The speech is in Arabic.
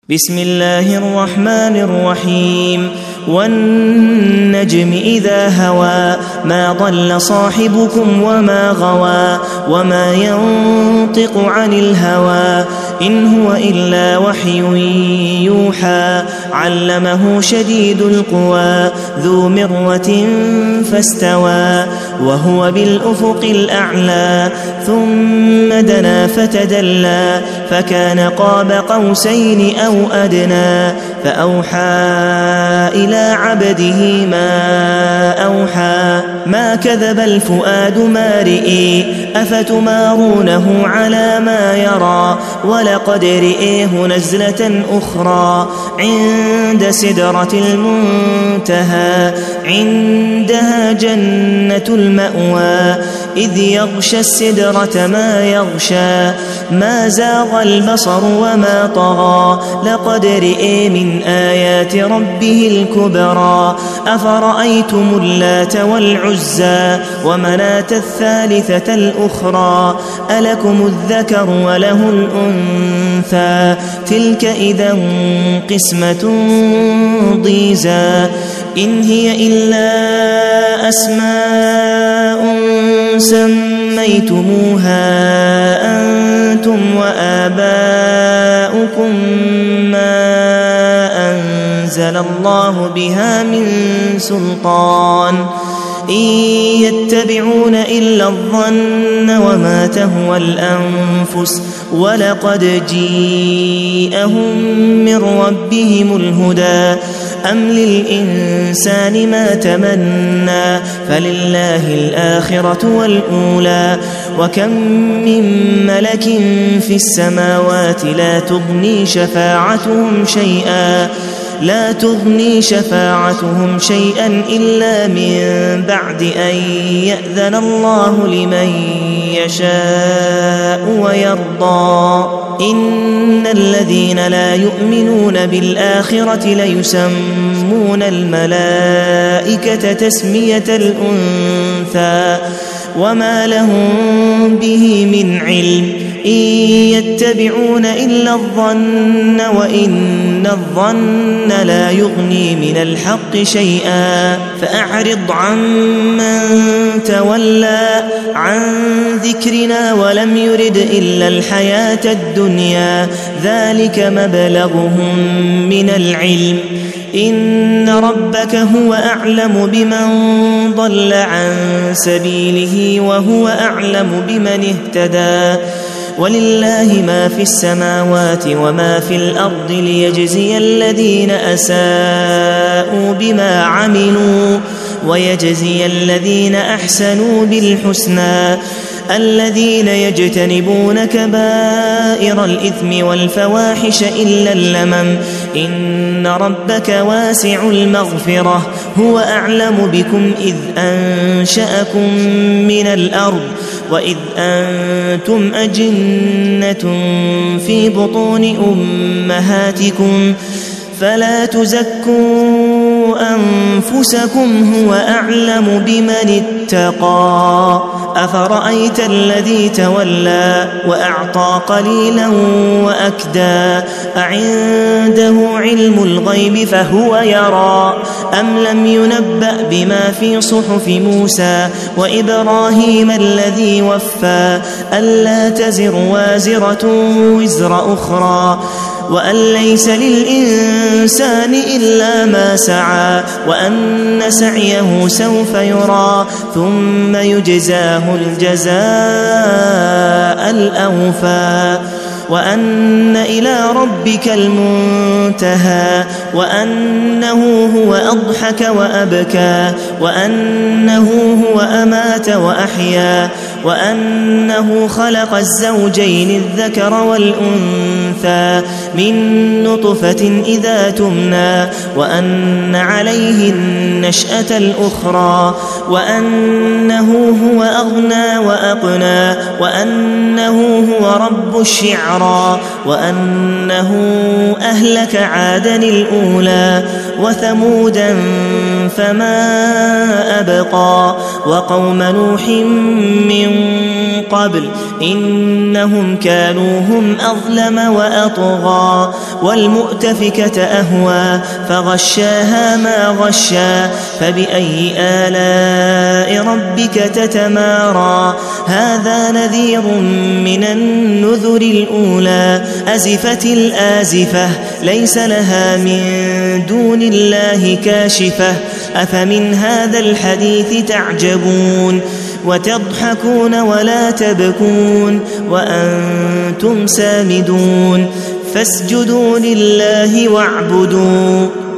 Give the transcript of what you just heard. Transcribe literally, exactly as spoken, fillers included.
بسم الله الرحمن الرحيم والنجم إذا هوى ما ضل صاحبكم وما غوى وما ينطق عن الهوى إن هو إلا وحي يوحى علمه شديد القوى ذو مرة فاستوى وهو بالأفق الأعلى ثم دنا فتدلى فكان قاب قوسين أو أدنى فأوحى إلى عبده ما أوحى ما كذب الفؤاد ما رئي أفتمارونه على ما يرى ولقد رئيه نزلة أخرى عند سدرة المنتهى عندها جنة المأوى إذ يغشى السدرة ما يغشى ما زاغ البصر وما طغى لقد رئي من آيات ربه الكبرى أفرأيتم اللات والعزى ومناة الثالثة الأخرى ألكم الذكر وله الأنثى تلك إذا قسمة ضيزى إن هي إلا أسماء سميتموها أنتم وآباؤكم ما أنزل الله بها من سلطان إن يتبعون إلا الظن وما تهوى الأنفس ولقد جيءهم من ربهم الهدى أم للإنسان ما تمنى فلله الآخرة والأولى وكم من ملك في السماوات لا تغني شفاعتهم شيئا لا تغني شفاعتهم شيئا إلا من بعد أن يأذن الله لمن يشاء ويرضى إن الذين لا يؤمنون بالآخرة ليسمون الملائكة تسمية الأنثى وما لهم به من علم إن يتبعون إلا الظن وإن الظن لا يغني من الحق شيئا فأعرض عمن تولى عن ذكرنا ولم يرد إلا الحياة الدنيا ذلك مبلغهم من العلم إن ربك هو أعلم بمن ضل عن سبيله وهو أعلم بمن اهتدى ولله ما في السماوات وما في الأرض ليجزي الذين أساءوا بما عملوا ويجزي الذين أحسنوا بالحسنى الذين يجتنبون كبائر الإثم والفواحش إلا اللمم إن ربك واسع المغفرة هو أعلم بكم إذ أنشأكم من الأرض وإذ أنتم أجنة في بطون أمهاتكم فلا تزكوا أنفسكم هو أعلم بمن اتقى أفرأيت الذي تولى وأعطى قليلا وأكدى أعنده علم الغيب فهو يرى أم لم ينبأ بما في صحف موسى وإبراهيم الذي وفى ألا تزر وازرة وزر أخرى وأن ليس للإنسان إلا ما سعى وأن سعيه سوف يرى ثم يجزاه الجزاء الأوفى وأن إلى ربك المنتهى وأنه هو أضحك وأبكى وأنه هو أمات وأحيا وأنه خلق الزوجين الذكر والأنثى من نطفة إذا تمنى وأن عليه النشأة الأخرى وأنه هو أغنى وأقنى وأنه هو رب الشعرى وأنه أهلك عادا الأولى وثمودا فما أبقى وقوم نوح من قبل إنهم كانوا هم أظلم وأطغى والمؤتفكة أهوى فغشاها ما غشا فبأي آلاء ربك تتمارى هذا نذير من النذر الأولى أزفت الآزفة ليس لها من دون الله كاشفة أفمن هذا الحديث تعجبون وتضحكون ولا تبكون وأنتم سامدون فاسجدوا لله واعبدوا